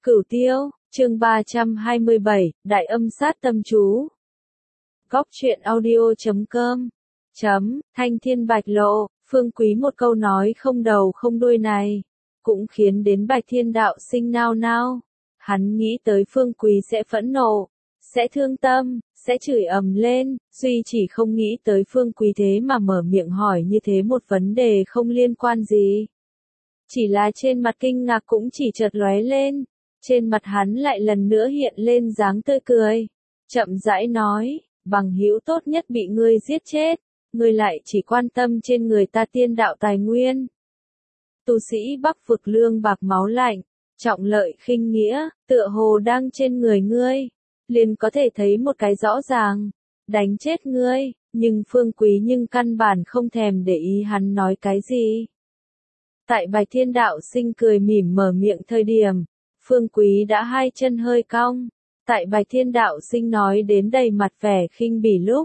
Cửu Tiêu, chương 327, Đại âm sát tâm chú. Góc truyện audio.com. Thanh thiên bạch lộ, Phương Quý một câu nói không đầu không đuôi này, cũng khiến đến Bạch Thiên đạo sinh nao nao. Hắn nghĩ tới Phương Quý sẽ phẫn nộ, sẽ thương tâm, sẽ chửi ầm lên, duy chỉ không nghĩ tới Phương Quý thế mà mở miệng hỏi như thế một vấn đề không liên quan gì. Chỉ là trên mặt kinh ngạc cũng chỉ chợt lóe lên, trên mặt hắn lại lần nữa hiện lên dáng tươi cười, chậm rãi nói, bằng hữu tốt nhất bị ngươi giết chết, ngươi lại chỉ quan tâm trên người ta tiên đạo tài nguyên. Tu sĩ Bắc vực lương bạc máu lạnh, trọng lợi khinh nghĩa, tựa hồ đang trên người ngươi, liền có thể thấy một cái rõ ràng, đánh chết ngươi, nhưng Phương Quý nhưng căn bản không thèm để ý hắn nói cái gì. Tại Bạch Thiên đạo sinh cười mỉm mở miệng thời điểm, Phương Quý đã hai chân hơi cong. Tại Bạch Thiên đạo sinh nói đến đầy mặt vẻ khinh bỉ lúc,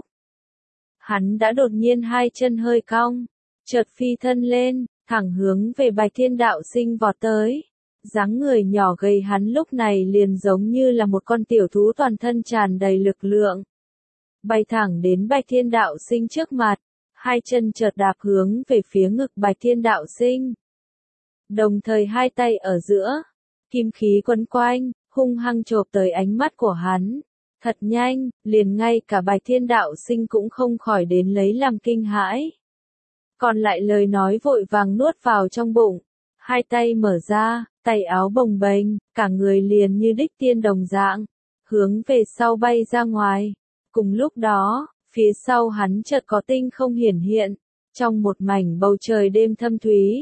hắn đã đột nhiên hai chân hơi cong, chợt phi thân lên, thẳng hướng về Bạch Thiên đạo sinh vọt tới. Dáng người nhỏ gầy hắn lúc này liền giống như là một con tiểu thú toàn thân tràn đầy lực lượng. Bay thẳng đến Bạch Thiên đạo sinh trước mặt, hai chân chợt đạp hướng về phía ngực Bạch Thiên đạo sinh. Đồng thời hai tay ở giữa, kim khí quấn quanh, hung hăng chộp tới ánh mắt của hắn. Thật nhanh, liền ngay cả Bạch Thiên đạo sinh cũng không khỏi đến lấy làm kinh hãi. Còn lại lời nói vội vàng nuốt vào trong bụng, hai tay mở ra, tay áo bồng bềnh, cả người liền như đích tiên đồng dạng, hướng về sau bay ra ngoài. Cùng lúc đó, phía sau hắn chợt có tinh không hiển hiện, trong một mảnh bầu trời đêm thâm thúy,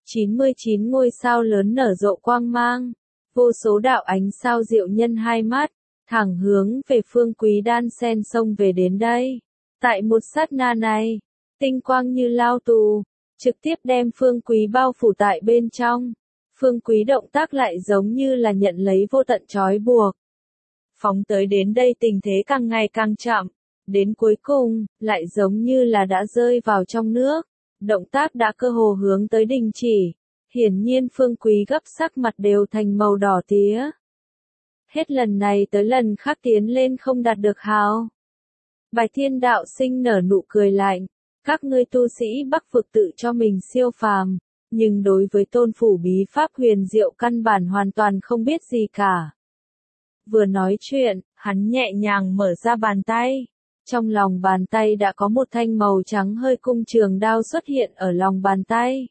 99 ngôi sao lớn nở rộ quang mang, vô số đạo ánh sao diệu nhân hai mắt, thẳng hướng về Phương Quý đan sen xông về đến đây. Tại một sát na này, tinh quang như lao tù, trực tiếp đem Phương Quý bao phủ tại bên trong. Phương Quý động tác lại giống như là nhận lấy vô tận trói buộc. Phóng tới đến đây tình thế càng ngày càng chậm, đến cuối cùng, lại giống như là đã rơi vào trong nước. Động tác đã cơ hồ hướng tới đình chỉ, hiển nhiên Phương Quý gấp sắc mặt đều thành màu đỏ tía. Hết lần này tới lần khác tiến lên không đạt được hào. Bạch Thiên đạo sinh nở nụ cười lạnh, các ngươi tu sĩ Bắc vực tự cho mình siêu phàm, nhưng đối với tôn phủ bí pháp huyền diệu căn bản hoàn toàn không biết gì cả. Vừa nói chuyện, hắn nhẹ nhàng mở ra bàn tay. Trong lòng bàn tay đã có một thanh màu trắng hơi cung trường đao xuất hiện ở lòng bàn tay.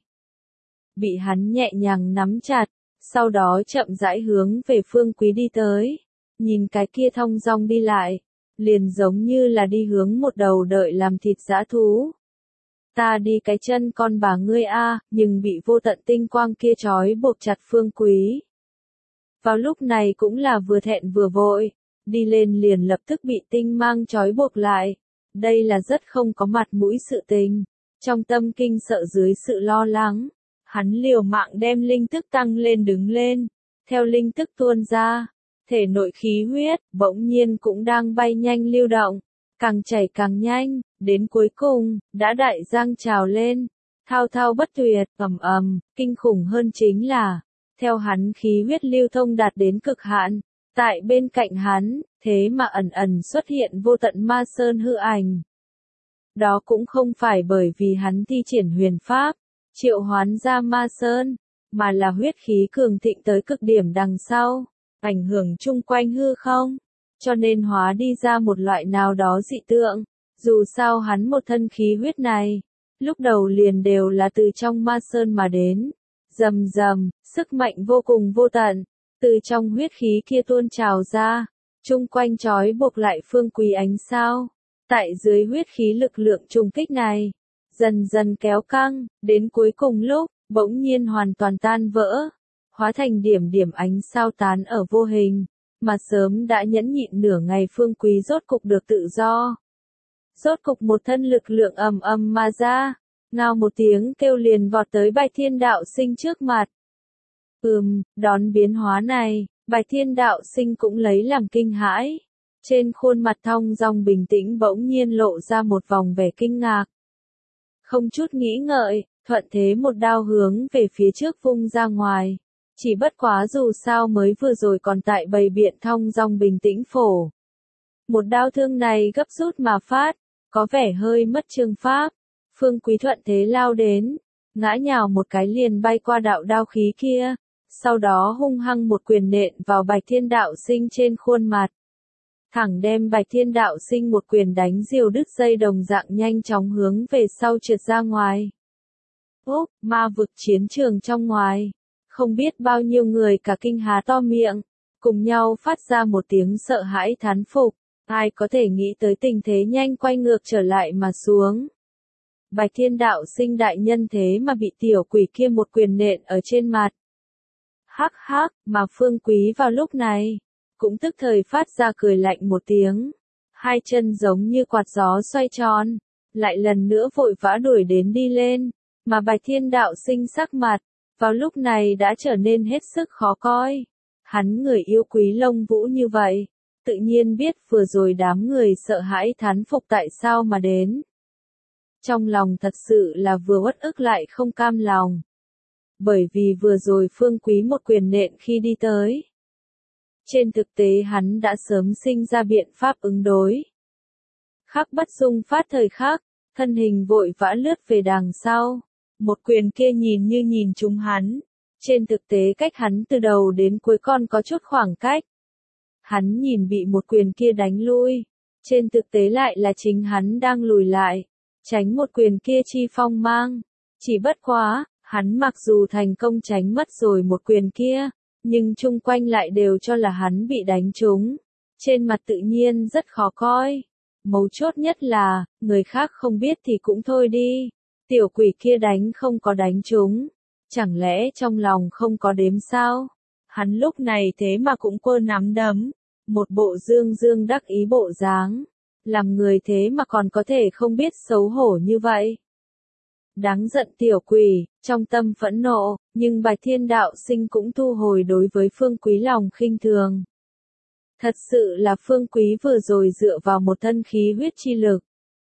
Bị hắn nhẹ nhàng nắm chặt, sau đó chậm rãi hướng về Phương Quý đi tới. Nhìn cái kia thong dong đi lại, liền giống như là đi hướng một đầu đợi làm thịt dã thú. Ta đi cái chân con bà ngươi a, nhưng bị vô tận tinh quang kia trói buộc chặt Phương Quý. Vào lúc này cũng là vừa thẹn vừa vội. Đi lên liền lập tức bị tinh mang trói buộc lại. Đây là rất không có mặt mũi sự tình. Trong tâm kinh sợ dưới sự lo lắng, hắn liều mạng đem linh tức tăng lên đứng lên. Theo linh tức tuôn ra, thể nội khí huyết bỗng nhiên cũng đang bay nhanh lưu động, càng chảy càng nhanh, đến cuối cùng đã đại giang trào lên, thao thao bất tuyệt, ầm ầm. Kinh khủng hơn chính là, theo hắn khí huyết lưu thông đạt đến cực hạn. Tại bên cạnh hắn, thế mà ẩn ẩn xuất hiện vô tận ma sơn hư ảnh. Đó cũng không phải bởi vì hắn thi triển huyền pháp, triệu hoán ra ma sơn, mà là huyết khí cường thịnh tới cực điểm đằng sau, ảnh hưởng chung quanh hư không, cho nên hóa đi ra một loại nào đó dị tượng. Dù sao hắn một thân khí huyết này, lúc đầu liền đều là từ trong ma sơn mà đến, rầm rầm, sức mạnh vô cùng vô tận. Từ trong huyết khí kia tuôn trào ra, chung quanh trói buộc lại Phương Quý ánh sao. Tại dưới huyết khí lực lượng trùng kích này, dần dần kéo căng, đến cuối cùng lúc, bỗng nhiên hoàn toàn tan vỡ, hóa thành điểm điểm ánh sao tán ở vô hình, mà sớm đã nhẫn nhịn nửa ngày Phương Quý rốt cục được tự do. Rốt cục một thân lực lượng ầm ầm mà ra, ngao một tiếng kêu liền vọt tới Bạch Thiên đạo sinh trước mặt. Đón biến hóa này, Bạch Thiên đạo sinh cũng lấy làm kinh hãi. Trên khuôn mặt thong dong bình tĩnh bỗng nhiên lộ ra một vòng vẻ kinh ngạc. Không chút nghĩ ngợi, thuận thế một đao hướng về phía trước vung ra ngoài. Chỉ bất quá dù sao mới vừa rồi còn tại bầy biện thong dong bình tĩnh phổ. Một đao thương này gấp rút mà phát, có vẻ hơi mất chương pháp. Phương Quý thuận thế lao đến, ngã nhào một cái liền bay qua đạo đao khí kia, sau đó hung hăng một quyền nện vào Bạch Thiên Đạo Sinh trên khuôn mặt. Thẳng đem Bạch Thiên Đạo Sinh một quyền đánh diều đứt dây đồng dạng nhanh chóng hướng về sau trượt ra ngoài. Úp, ma vực chiến trường trong ngoài. Không biết bao nhiêu người cả kinh há to miệng, cùng nhau phát ra một tiếng sợ hãi thán phục. Ai có thể nghĩ tới tình thế nhanh quay ngược trở lại mà xuống. Bạch Thiên Đạo Sinh đại nhân thế mà bị tiểu quỷ kia một quyền nện ở trên mặt. Hắc hắc, mà Phương Quý vào lúc này, cũng tức thời phát ra cười lạnh một tiếng. Hai chân giống như quạt gió xoay tròn, lại lần nữa vội vã đuổi đến đi lên, mà Bạch Thiên Đạo Sinh sắc mặt, vào lúc này đã trở nên hết sức khó coi. Hắn người yêu quý Lông Vũ như vậy, tự nhiên biết vừa rồi đám người sợ hãi thán phục tại sao mà đến. Trong lòng thật sự là vừa uất ức lại không cam lòng. Bởi vì vừa rồi Phương Quý một quyền nện khi đi tới. Trên thực tế hắn đã sớm sinh ra biện pháp ứng đối. Khắc Bất Dung phát thời khắc, thân hình vội vã lướt về đằng sau. Một quyền kia nhìn như nhìn trúng hắn. Trên thực tế cách hắn từ đầu đến cuối còn có chút khoảng cách. Hắn nhìn bị một quyền kia đánh lui. Trên thực tế lại là chính hắn đang lùi lại. Tránh một quyền kia chi phong mang. Chỉ bất quá, hắn mặc dù thành công tránh mất rồi một quyền kia, nhưng chung quanh lại đều cho là hắn bị đánh trúng. Trên mặt tự nhiên rất khó coi. Mấu chốt nhất là, người khác không biết thì cũng thôi đi. Tiểu quỷ kia đánh không có đánh trúng. Chẳng lẽ trong lòng không có đếm sao? Hắn lúc này thế mà cũng quơ nắm đấm. Một bộ dương dương đắc ý bộ dáng. Làm người thế mà còn có thể không biết xấu hổ như vậy. Đáng giận tiểu quỷ, trong tâm phẫn nộ, nhưng Bạch Thiên Đạo Sinh cũng thu hồi đối với Phương Quý lòng khinh thường. Thật sự là Phương Quý vừa rồi dựa vào một thân khí huyết chi lực.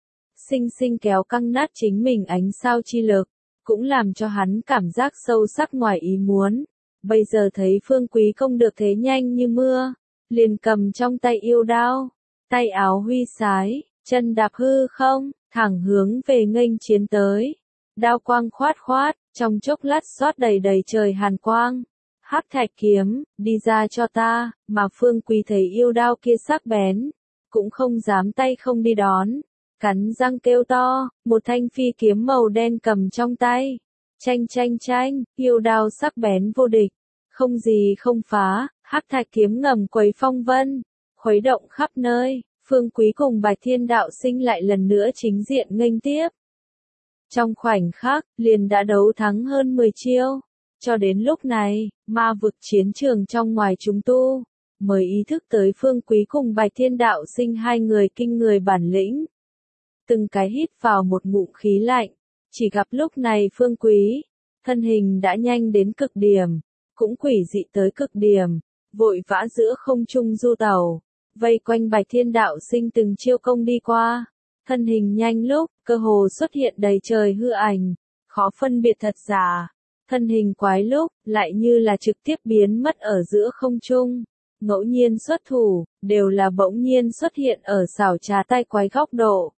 Sinh sinh kéo căng nát chính mình ánh sao chi lực, cũng làm cho hắn cảm giác sâu sắc ngoài ý muốn. Bây giờ thấy Phương Quý công được thế nhanh như mưa, liền cầm trong tay yêu đao, tay áo huy sái, chân đạp hư không, thẳng hướng về nghênh chiến tới. Đao quang khoát khoát, trong chốc lát xoát đầy đầy trời hàn quang. Hắc thạch kiếm, đi ra cho ta, mà Phương Quý thấy yêu đao kia sắc bén, cũng không dám tay không đi đón. Cắn răng kêu to, một thanh phi kiếm màu đen cầm trong tay. Chanh chanh chanh, yêu đao sắc bén vô địch. Không gì không phá, hắc thạch kiếm ngầm quấy phong vân, khuấy động khắp nơi. Phương Quý cùng Bạch Thiên Đạo Sinh lại lần nữa chính diện nghênh tiếp. Trong khoảnh khắc, liền đã đấu thắng hơn 10 chiêu. Cho đến lúc này, ma vực chiến trường trong ngoài chúng tu, mới ý thức tới Phương Quý cùng Bạch Thiên Đạo Sinh hai người kinh người bản lĩnh. Từng cái hít vào một ngụm khí lạnh, chỉ gặp lúc này Phương Quý, thân hình đã nhanh đến cực điểm, cũng quỷ dị tới cực điểm, vội vã giữa không trung du tàu, vây quanh Bạch Thiên Đạo Sinh từng chiêu công đi qua. Thân hình nhanh lúc, cơ hồ xuất hiện đầy trời hư ảnh, khó phân biệt thật giả. Thân hình quái lúc, lại như là trực tiếp biến mất ở giữa không trung. Ngẫu nhiên xuất thủ, đều là bỗng nhiên xuất hiện ở xảo trá tay quái góc độ.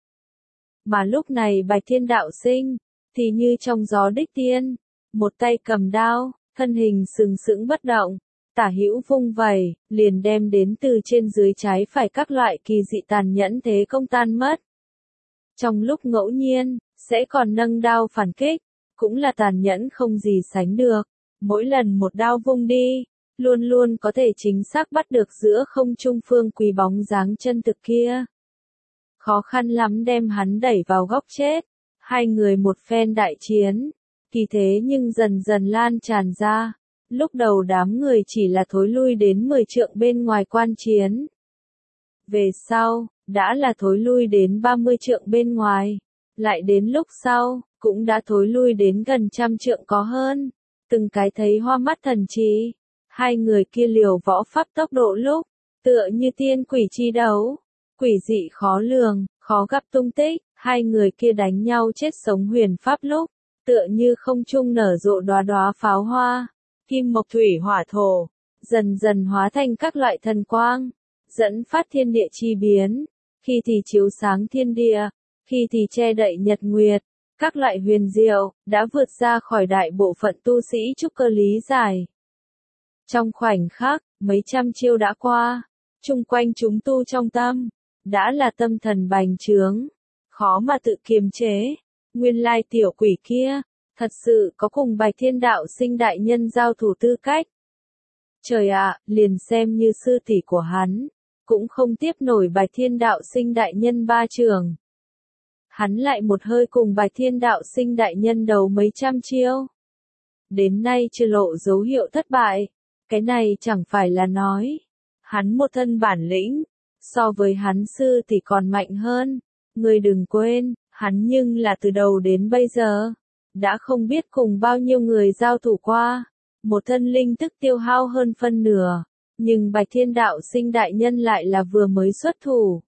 Mà lúc này Bạch Thiên Đạo Sinh, thì như trong gió đích tiên, một tay cầm đao, thân hình sừng sững bất động, tả hữu vung vẩy, liền đem đến từ trên dưới trái phải các loại kỳ dị tàn nhẫn thế công tan mất. Trong lúc ngẫu nhiên, sẽ còn nâng đao phản kích, cũng là tàn nhẫn không gì sánh được. Mỗi lần một đao vung đi, luôn luôn có thể chính xác bắt được giữa không trung Phương Quý bóng dáng chân thực kia. Khó khăn lắm đem hắn đẩy vào góc chết. Hai người một phen đại chiến, kỳ thế nhưng dần dần lan tràn ra. Lúc đầu đám người chỉ là thối lui đến 10 trượng bên ngoài quan chiến. Về sau, đã là thối lui đến 30 trượng bên ngoài. Lại đến lúc sau, cũng đã thối lui đến gần 100 trượng có hơn. Từng cái thấy hoa mắt thần trí. Hai người kia liều võ pháp tốc độ lúc, tựa như tiên quỷ chi đấu. Quỷ dị khó lường, khó gặp tung tích. Hai người kia đánh nhau chết sống huyền pháp lúc, tựa như không trung nở rộ đóa đóa pháo hoa. kim mộc thủy hỏa thổ, dần dần hóa thành các loại thần quang, dẫn phát thiên địa chi biến, khi thì chiếu sáng thiên địa, khi thì che đậy nhật nguyệt, các loại huyền diệu, đã vượt ra khỏi đại bộ phận tu sĩ trúc cơ lý giải. Trong khoảnh khắc, mấy trăm chiêu đã qua, chung quanh chúng tu trong tâm, đã là tâm thần bành trướng, khó mà tự kiềm chế. Nguyên lai tiểu quỷ kia, thật sự có cùng Bạch Thiên Đạo Sinh đại nhân giao thủ tư cách. Trời ạ, liền xem như sư tỷ của hắn, cũng không tiếp nổi Bạch Thiên Đạo Sinh đại nhân ba trường. Hắn lại một hơi cùng Bạch Thiên Đạo Sinh đại nhân đấu mấy trăm chiêu. Đến nay chưa lộ dấu hiệu thất bại, cái này chẳng phải là nói. Hắn một thân bản lĩnh, so với hắn sư thì còn mạnh hơn. Ngươi đừng quên, hắn nhưng là từ đầu đến bây giờ, đã không biết cùng bao nhiêu người giao thủ qua. Một thân linh tức tiêu hao hơn phân nửa, nhưng Bạch Thiên Đạo Sinh đại nhân lại là vừa mới xuất thủ.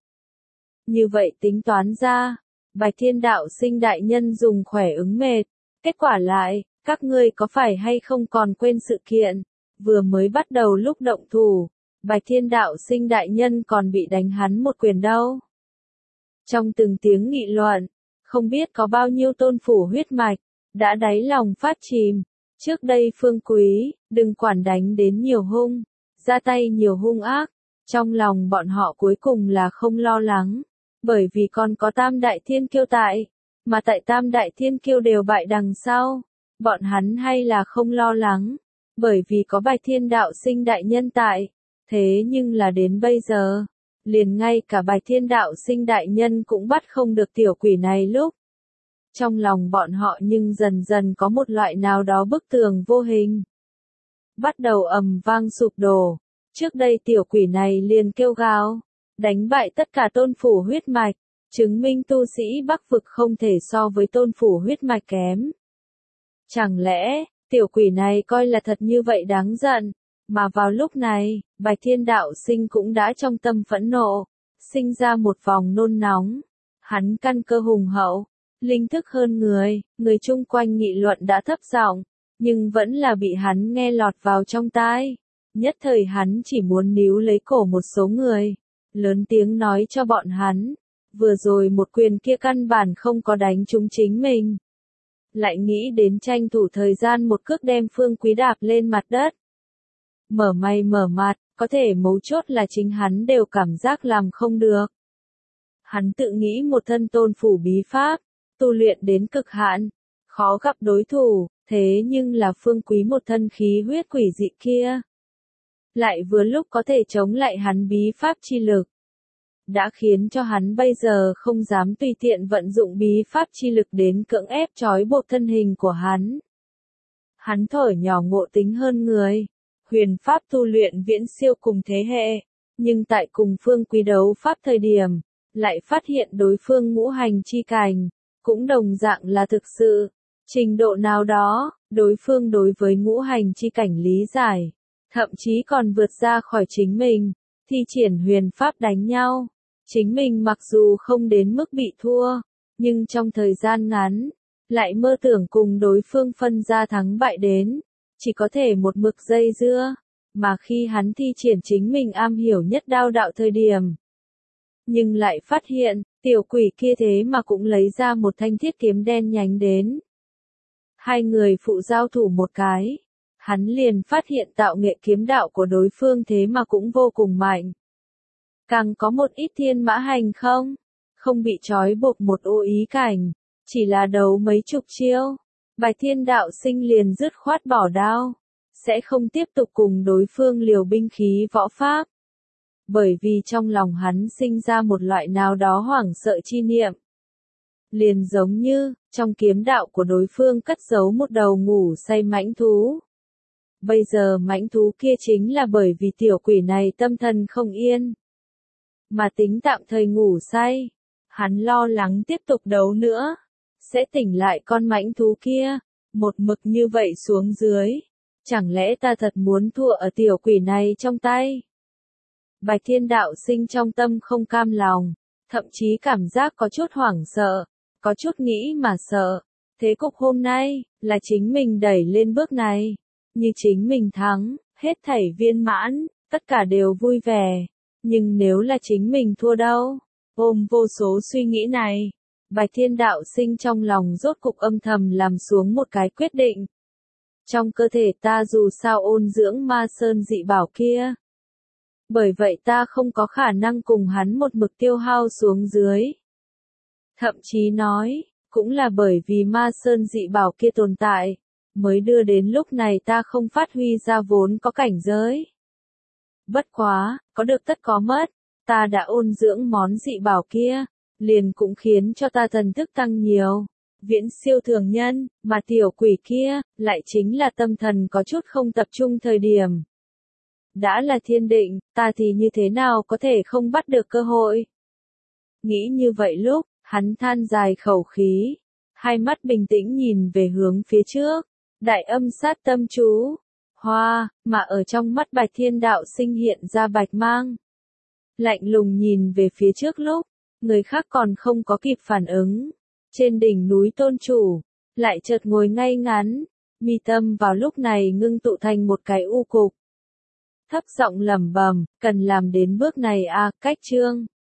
Như vậy tính toán ra, Bạch Thiên Đạo Sinh đại nhân dùng khỏe ứng mệt, kết quả lại, các ngươi có phải hay không còn quên sự kiện, vừa mới bắt đầu lúc động thủ, Bạch Thiên Đạo Sinh đại nhân còn bị đánh hắn một quyền đâu. Trong từng tiếng nghị luận, không biết có bao nhiêu tôn phủ huyết mạch, đã đáy lòng phát chìm. Trước đây Phương Quý, đừng quản đánh đến nhiều hung, ra tay nhiều hung ác, trong lòng bọn họ cuối cùng là không lo lắng, bởi vì còn có Tam Đại Thiên Kiêu tại, mà tại Tam Đại Thiên Kiêu đều bại đằng sau, bọn hắn hay là không lo lắng, bởi vì có Bạch Thiên Đạo Sinh đại nhân tại, thế nhưng là đến bây giờ, liền ngay cả Bạch Thiên Đạo Sinh đại nhân cũng bắt không được tiểu quỷ này lúc. Trong lòng bọn họ nhưng dần dần có một loại nào đó bức tường vô hình. Bắt đầu ầm vang sụp đổ. Trước đây tiểu quỷ này liền kêu gào, đánh bại tất cả tôn phủ huyết mạch, chứng minh tu sĩ Bắc vực không thể so với tôn phủ huyết mạch kém. Chẳng lẽ, tiểu quỷ này coi là thật như vậy đáng giận, mà vào lúc này, Bạch Thiên Đạo Sinh cũng đã trong tâm phẫn nộ, sinh ra một vòng nôn nóng. Hắn căn cơ hùng hậu, linh thức hơn người chung quanh nghị luận đã thấp giọng, nhưng vẫn là bị hắn nghe lọt vào trong tai. Nhất thời hắn chỉ muốn níu lấy cổ một số người, lớn tiếng nói cho bọn hắn, vừa rồi một quyền kia căn bản không có đánh trúng chính mình. Lại nghĩ đến tranh thủ thời gian một cước đem Phương Quý đạp lên mặt đất. Mở mày mở mặt, có thể mấu chốt là chính hắn đều cảm giác làm không được. Hắn tự nghĩ một thân tôn phủ bí pháp, tu luyện đến cực hạn, khó gặp đối thủ, thế nhưng là Phương Quý một thân khí huyết quỷ dị kia. Lại vừa lúc có thể chống lại hắn bí pháp chi lực. Đã khiến cho hắn bây giờ không dám tùy tiện vận dụng bí pháp chi lực đến cưỡng ép trói buộc thân hình của hắn. Hắn thổi nhỏ ngộ tính hơn người, huyền pháp tu luyện viễn siêu cùng thế hệ, nhưng tại cùng Phương Quý đấu pháp thời điểm, lại phát hiện đối phương ngũ hành chi cảnh, cũng đồng dạng là thực sự. Trình độ nào đó, đối phương đối với ngũ hành chi cảnh lý giải, thậm chí còn vượt ra khỏi chính mình, thi triển huyền pháp đánh nhau. Chính mình mặc dù không đến mức bị thua, nhưng trong thời gian ngắn, lại mơ tưởng cùng đối phương phân ra thắng bại đến, chỉ có thể một mực dây dưa, mà khi hắn thi triển chính mình am hiểu nhất đao đạo thời điểm. Nhưng lại phát hiện, tiểu quỷ kia thế mà cũng lấy ra một thanh thiết kiếm đen nhánh đến. Hai người phụ giao thủ một cái, hắn liền phát hiện tạo nghệ kiếm đạo của đối phương thế mà cũng vô cùng mạnh. Càng có một ít thiên mã hành không bị trói buộc một ô ý cảnh, chỉ là đấu mấy chục chiêu, Bạch Thiên Đạo Sinh liền dứt khoát bỏ đao, sẽ không tiếp tục cùng đối phương liều binh khí võ pháp. Bởi vì trong lòng hắn sinh ra một loại nào đó hoảng sợ chi niệm. Liền giống như, trong kiếm đạo của đối phương cất giấu một đầu ngủ say mãnh thú. Bây giờ mãnh thú kia chính là bởi vì tiểu quỷ này tâm thần không yên, mà tính tạm thời ngủ say. Hắn lo lắng tiếp tục đấu nữa, sẽ tỉnh lại con mãnh thú kia, một mực như vậy xuống dưới. Chẳng lẽ ta thật muốn thua ở tiểu quỷ này trong tay? Bạch Thiên Đạo Sinh trong tâm không cam lòng, thậm chí cảm giác có chút hoảng sợ, có chút nghĩ mà sợ. Thế cục hôm nay, là chính mình đẩy lên bước này. như chính mình thắng, hết thảy viên mãn, tất cả đều vui vẻ. Nhưng nếu là chính mình thua đâu? Ôm vô số suy nghĩ này, Bạch Thiên Đạo Sinh trong lòng rốt cục âm thầm làm xuống một cái quyết định. Trong cơ thể ta dù sao ôn dưỡng ma sơn dị bảo kia. Bởi vậy ta không có khả năng cùng hắn một mực tiêu hao xuống dưới. Thậm chí nói, cũng là bởi vì ma sơn dị bảo kia tồn tại, mới đưa đến lúc này ta không phát huy ra vốn có cảnh giới. Bất quá, có được tất có mất, ta đã ôn dưỡng món dị bảo kia, liền cũng khiến cho ta thần thức tăng nhiều. Viễn siêu thường nhân, mà tiểu quỷ kia, lại chính là tâm thần có chút không tập trung thời điểm. Đã là thiên định, ta thì như thế nào có thể không bắt được cơ hội? Nghĩ như vậy lúc, hắn than dài khẩu khí, hai mắt bình tĩnh nhìn về hướng phía trước, đại âm sát tâm chú, hoa, mà ở trong mắt Bạch Thiên Đạo Sinh hiện ra bạch mang. Lạnh lùng nhìn về phía trước lúc, người khác còn không có kịp phản ứng. Trên đỉnh núi tôn chủ, lại chợt ngồi ngay ngắn, mi tâm vào lúc này ngưng tụ thành một cái u cục. Thấp giọng lẩm bẩm, cần làm đến bước này à, cách chương.